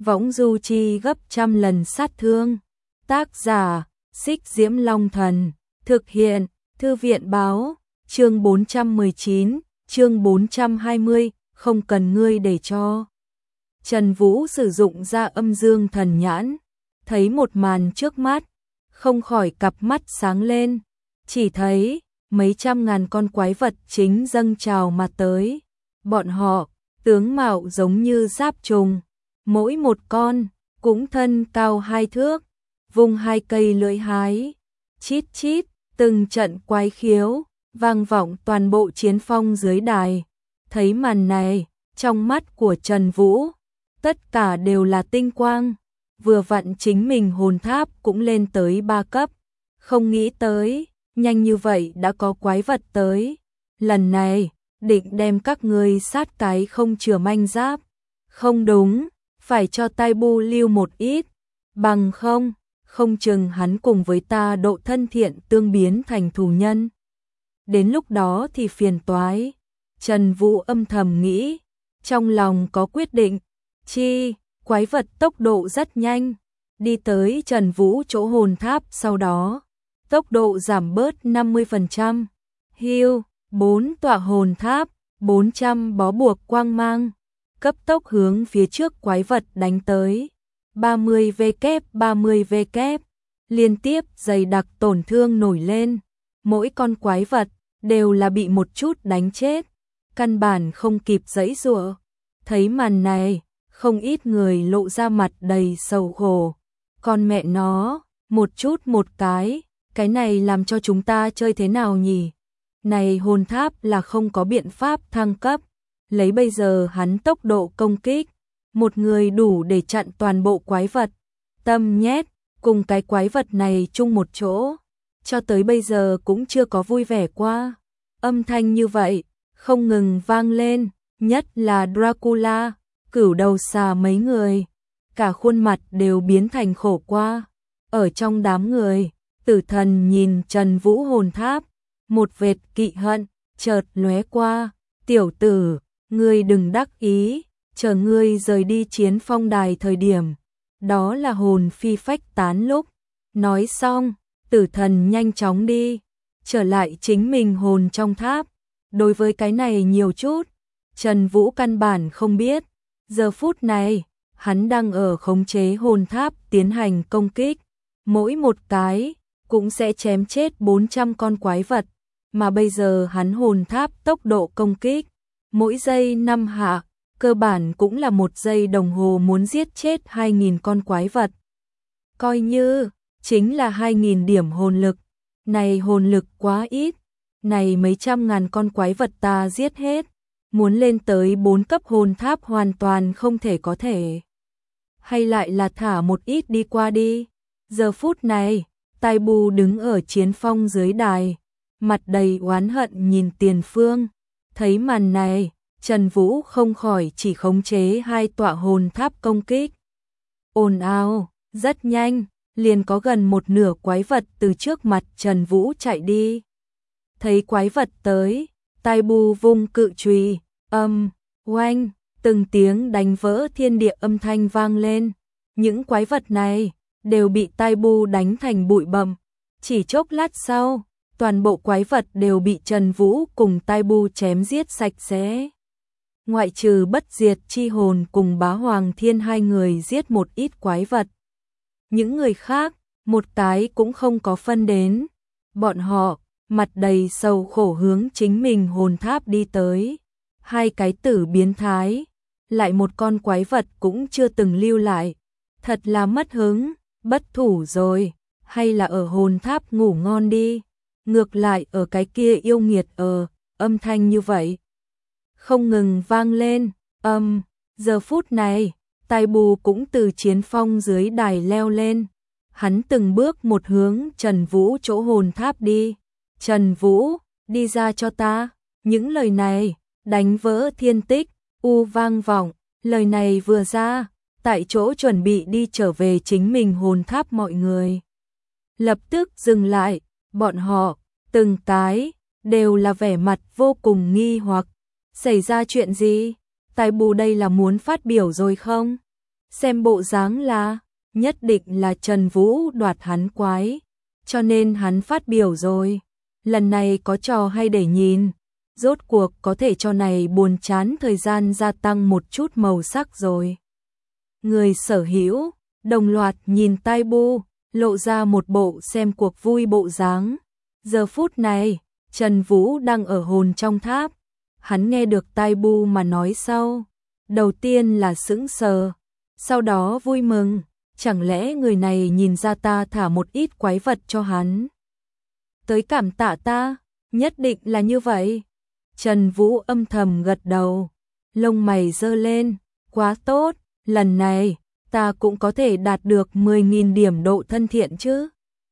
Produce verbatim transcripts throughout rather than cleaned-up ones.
võng du chi gấp trăm lần sát thương. Tác giả, Xích Diễm Long Thần, thực hiện, Thư viện báo, chương bốn trăm mười chín, chương bốn trăm hai mươi, không cần ngươi để cho. Trần Vũ sử dụng ra âm dương thần nhãn, thấy một màn trước mắt, không khỏi cặp mắt sáng lên, chỉ thấy mấy trăm ngàn con quái vật chính dâng trào mà tới. Bọn họ, tướng mạo giống như giáp trùng, mỗi một con cũng thân cao hai thước, vùng hai cây lưỡi hái, chít chít, từng trận quái khiếu, vang vọng toàn bộ chiến phong dưới đài. Thấy màn này, trong mắt của Trần Vũ, tất cả đều là tinh quang, vừa vặn chính mình hồn tháp cũng lên tới ba cấp, không nghĩ tới, nhanh như vậy đã có quái vật tới, lần này, định đem các ngươi sát cái không chừa manh giáp, không đúng, phải cho Tai Bu lưu một ít, bằng không, không chừng hắn cùng với ta độ thân thiện tương biến thành thù nhân. Đến lúc đó thì phiền toái. Trần Vũ âm thầm nghĩ, trong lòng có quyết định, chi, quái vật tốc độ rất nhanh, đi tới Trần Vũ chỗ hồn tháp, sau đó, tốc độ giảm bớt năm mươi phần trăm, hưu, bốn tọa hồn tháp, bốn trăm bó buộc quang mang, cấp tốc hướng phía trước quái vật đánh tới, ba mươi vê kép ba mươi vê kép, liên tiếp dày đặc tổn thương nổi lên, mỗi con quái vật đều là bị một chút đánh chết, căn bản không kịp giãy giụa. Thấy màn này, không ít người lộ ra mặt đầy sầu khổ, con mẹ nó, một chút một cái, cái này làm cho chúng ta chơi thế nào nhỉ? Này hồn tháp là không có biện pháp thăng cấp, lấy bây giờ hắn tốc độ công kích, một người đủ để chặn toàn bộ quái vật, tâm nhét, cùng cái quái vật này chung một chỗ, cho tới bây giờ cũng chưa có vui vẻ qua. Âm thanh như vậy, không ngừng vang lên, nhất là Dracula, cửu đầu xà mấy người, cả khuôn mặt đều biến thành khổ qua. Ở trong đám người, Tử Thần nhìn Trần Vũ hồn tháp, một vệt kỵ hận chợt lóe qua, "Tiểu tử, ngươi đừng đắc ý, chờ ngươi rời đi chiến phong đài thời điểm, đó là hồn phi phách tán lúc." Nói xong, Tử Thần nhanh chóng đi, trở lại chính mình hồn trong tháp. Đối với cái này nhiều chút, Trần Vũ căn bản không biết, giờ phút này, hắn đang ở khống chế hồn tháp tiến hành công kích, mỗi một cái cũng sẽ chém chết bốn trăm con quái vật, mà bây giờ hắn hồn tháp tốc độ công kích, mỗi giây năm hạ, cơ bản cũng là một giây đồng hồ muốn giết chết hai nghìn con quái vật. Coi như, chính là hai nghìn điểm hồn lực, này hồn lực quá ít, này mấy trăm ngàn con quái vật ta giết hết, muốn lên tới bốn cấp hồn tháp hoàn toàn không thể có thể. Hay lại là thả một ít đi qua đi. Giờ phút này, Tai Bu đứng ở chiến phong dưới đài, mặt đầy oán hận nhìn tiền phương. Thấy màn này, Trần Vũ không khỏi chỉ khống chế hai tọa hồn tháp công kích. Ồn ào, rất nhanh, liền có gần một nửa quái vật từ trước mặt Trần Vũ chạy đi. Thấy quái vật tới, Tai Bu vung cự chùy, âm, oanh, từng tiếng đánh vỡ thiên địa âm thanh vang lên. Những quái vật này đều bị Tai Bu đánh thành bụi bặm. Chỉ chốc lát sau, toàn bộ quái vật đều bị Trần Vũ cùng Tai Bu chém giết sạch sẽ. Ngoại trừ Bất Diệt Chi Hồn cùng Bá Hoàng Thiên hai người giết một ít quái vật. Những người khác, một cái cũng không có phân đến. Bọn họ, mặt đầy sầu khổ hướng chính mình hồn tháp đi tới. Hai cái tử biến thái, lại một con quái vật cũng chưa từng lưu lại. Thật là mất hứng, bất thủ rồi, hay là ở hồn tháp ngủ ngon đi. Ngược lại ở cái kia yêu nghiệt ở, âm thanh như vậy. Không ngừng vang lên, âm, giờ phút này, Tai Bu cũng từ chiến phong dưới đài leo lên. Hắn từng bước một hướng Trần Vũ chỗ hồn tháp đi. "Trần Vũ, đi ra cho ta." Những lời này, đánh vỡ thiên tích, u vang vọng. Lời này vừa ra, tại chỗ chuẩn bị đi trở về chính mình hồn tháp mọi người lập tức dừng lại, bọn họ, từng cái, đều là vẻ mặt vô cùng nghi hoặc. Xảy ra chuyện gì? Tai Bu đây là muốn phát biểu rồi không? xem bộ dáng là nhất định là Trần Vũ đoạt hắn quái, cho nên hắn phát biểu rồi. Lần này có trò hay để nhìn, rốt cuộc có thể cho này buồn chán thời gian gia tăng một chút màu sắc rồi. Người sở hữu đồng loạt nhìn Tai Bu, lộ ra một bộ xem cuộc vui bộ dáng. Giờ phút này, Trần Vũ đang ở hồn trong tháp, hắn nghe được Tai Bu mà nói sau, đầu tiên là sững sờ, sau đó vui mừng, chẳng lẽ người này nhìn ra ta thả một ít quái vật cho hắn tới cảm tạ ta, nhất định là như vậy. Trần Vũ âm thầm gật đầu, lông mày giơ lên, quá tốt, lần này ta cũng có thể đạt được mười nghìn điểm độ thân thiện chứ.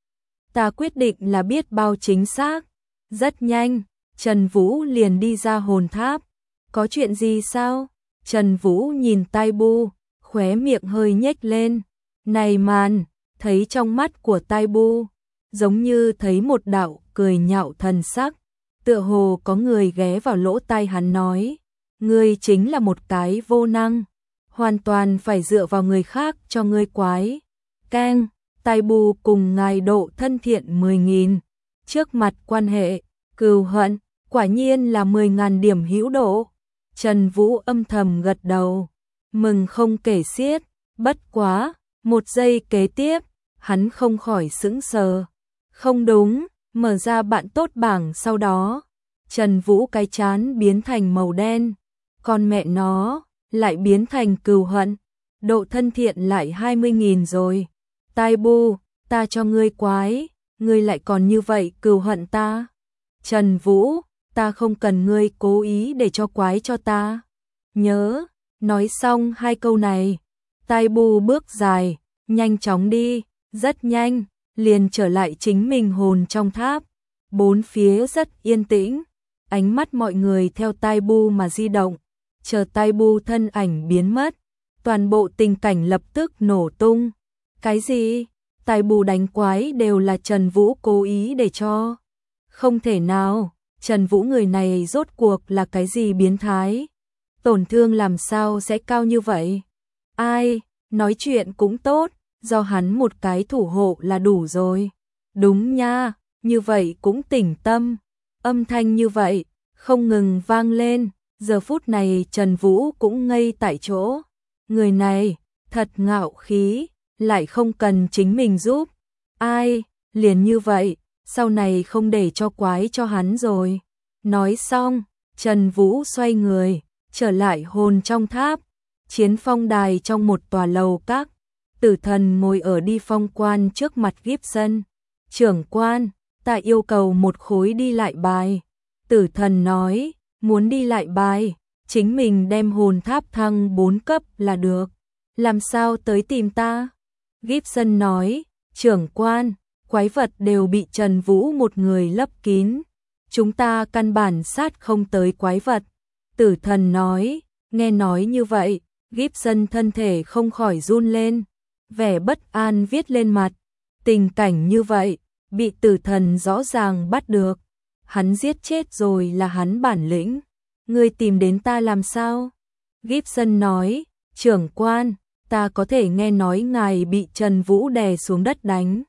Ta quyết định là biết bao chính xác. Rất nhanh, Trần Vũ liền đi ra hồn tháp. Có chuyện gì sao? Trần Vũ nhìn Tai Bu, khóe miệng hơi nhếch lên. Này màn, thấy trong mắt của Tai Bu, giống như thấy một đạo cười nhạo thần sắc. Tựa hồ có người ghé vào lỗ tai hắn nói, ngươi chính là một cái vô năng, hoàn toàn phải dựa vào người khác cho ngươi quái. Keng, Tai Bu cùng ngài độ thân thiện mười nghìn, trước mặt quan hệ, cừu hận, quả nhiên là mười nghìn điểm hữu độ. Trần Vũ âm thầm gật đầu, mừng không kể xiết, bất quá, một giây kế tiếp, hắn không khỏi sững sờ. Không đúng, mở ra bạn tốt bảng sau đó, Trần Vũ cái chán biến thành màu đen, còn mẹ nó lại biến thành cừu hận, độ thân thiện lại hai mươi nghìn rồi. Tai Bu, ta cho ngươi quái, ngươi lại còn như vậy cừu hận ta. Trần Vũ, ta không cần ngươi cố ý để cho quái cho ta. Nhớ, nói xong hai câu này, Tai Bu bước dài, nhanh chóng đi, rất nhanh, liền trở lại chính mình hồn trong tháp. Bốn phía rất yên tĩnh, ánh mắt mọi người theo Tai Bu mà di động, chờ Tai Bu thân ảnh biến mất, toàn bộ tình cảnh lập tức nổ tung. Cái gì? Tai Bu đánh quái đều là Trần Vũ cố ý để cho? Không thể nào, Trần Vũ người này rốt cuộc là cái gì biến thái? Tổn thương làm sao sẽ cao như vậy? Ai, nói chuyện cũng tốt, do hắn một cái thủ hộ là đủ rồi. Đúng nha, như vậy cũng tỉnh tâm. Âm thanh như vậy, không ngừng vang lên, giờ phút này Trần Vũ cũng ngây tại chỗ. Người này, thật ngạo khí, lại không cần chính mình giúp. Ai, liền như vậy, sau này không để cho quái cho hắn rồi. Nói xong, Trần Vũ xoay người, trở lại hồn trong tháp. Chiến phong đài trong một tòa lầu các, Tử Thần ngồi ở đi phong quan trước mặt Gibson. Trưởng quan, ta yêu cầu một khối đi lại bài. Tử Thần nói, muốn đi lại bài, chính mình đem hồn tháp thăng bốn cấp là được. Làm sao tới tìm ta? Gibson nói, trưởng quan, quái vật đều bị Trần Vũ một người lấp kín. Chúng ta căn bản sát không tới quái vật. Tử Thần nói, nghe nói như vậy, Gibson thân thể không khỏi run lên, vẻ bất an viết lên mặt. Tình cảnh như vậy, bị Tử Thần rõ ràng bắt được. Hắn giết chết rồi là hắn bản lĩnh. Ngươi tìm đến ta làm sao? Gibson nói, trưởng quan, ta có thể nghe nói ngài bị Trần Vũ đè xuống đất đánh.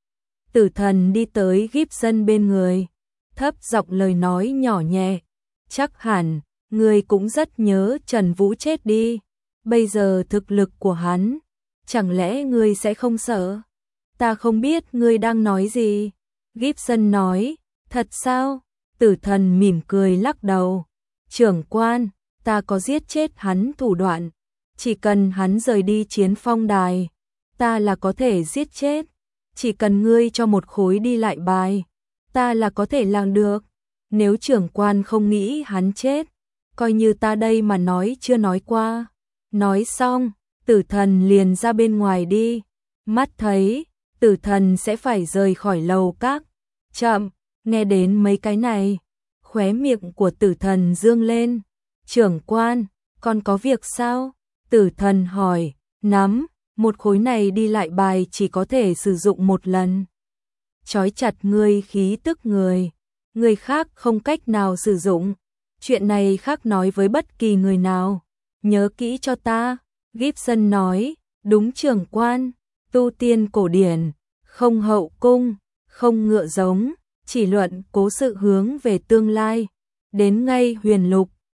Tử Thần đi tới Gibson bên người, thấp giọng lời nói nhỏ nhẹ, chắc hẳn, ngươi cũng rất nhớ Trần Vũ chết đi. Bây giờ thực lực của hắn, chẳng lẽ ngươi sẽ không sợ? Ta không biết ngươi đang nói gì. Gibson nói, thật sao? Tử Thần mỉm cười lắc đầu. Trưởng quan, ta có giết chết hắn thủ đoạn. Chỉ cần hắn rời đi chiến phong đài, ta là có thể giết chết. Chỉ cần ngươi cho một khối đi lại bài, ta là có thể làm được. Nếu trưởng quan không nghĩ hắn chết, coi như ta đây mà nói chưa nói qua. Nói xong, Tử Thần liền ra bên ngoài đi. Mắt thấy, Tử Thần sẽ phải rời khỏi lầu các. Chậm, nghe đến mấy cái này, khóe miệng của Tử Thần dương lên. Trưởng quan, còn có việc sao? Tử Thần hỏi, nắm, một khối này đi lại bài chỉ có thể sử dụng một lần. Trói chặt ngươi khí tức người, người khác không cách nào sử dụng. Chuyện này khác nói với bất kỳ người nào. Nhớ kỹ cho ta, Gibson nói, Đúng trưởng quan, tu tiên cổ điển, không hậu cung, không ngựa giống, chỉ luận cố sự hướng về tương lai. Đến ngay huyền lục,